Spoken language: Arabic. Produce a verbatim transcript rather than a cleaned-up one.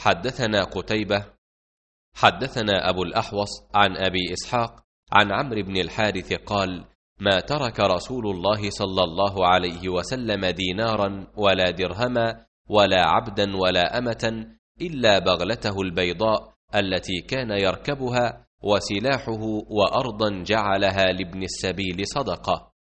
حدثنا قتيبة حدثنا أبو الأحوص عن أبي إسحاق عن عمرو بن الحارث قال: ما ترك رسول الله صلى الله عليه وسلم دينارا ولا درهما ولا عبدا ولا أمة إلا بغلته البيضاء التي كان يركبها وسلاحه وأرضا جعلها لابن السبيل صدقة.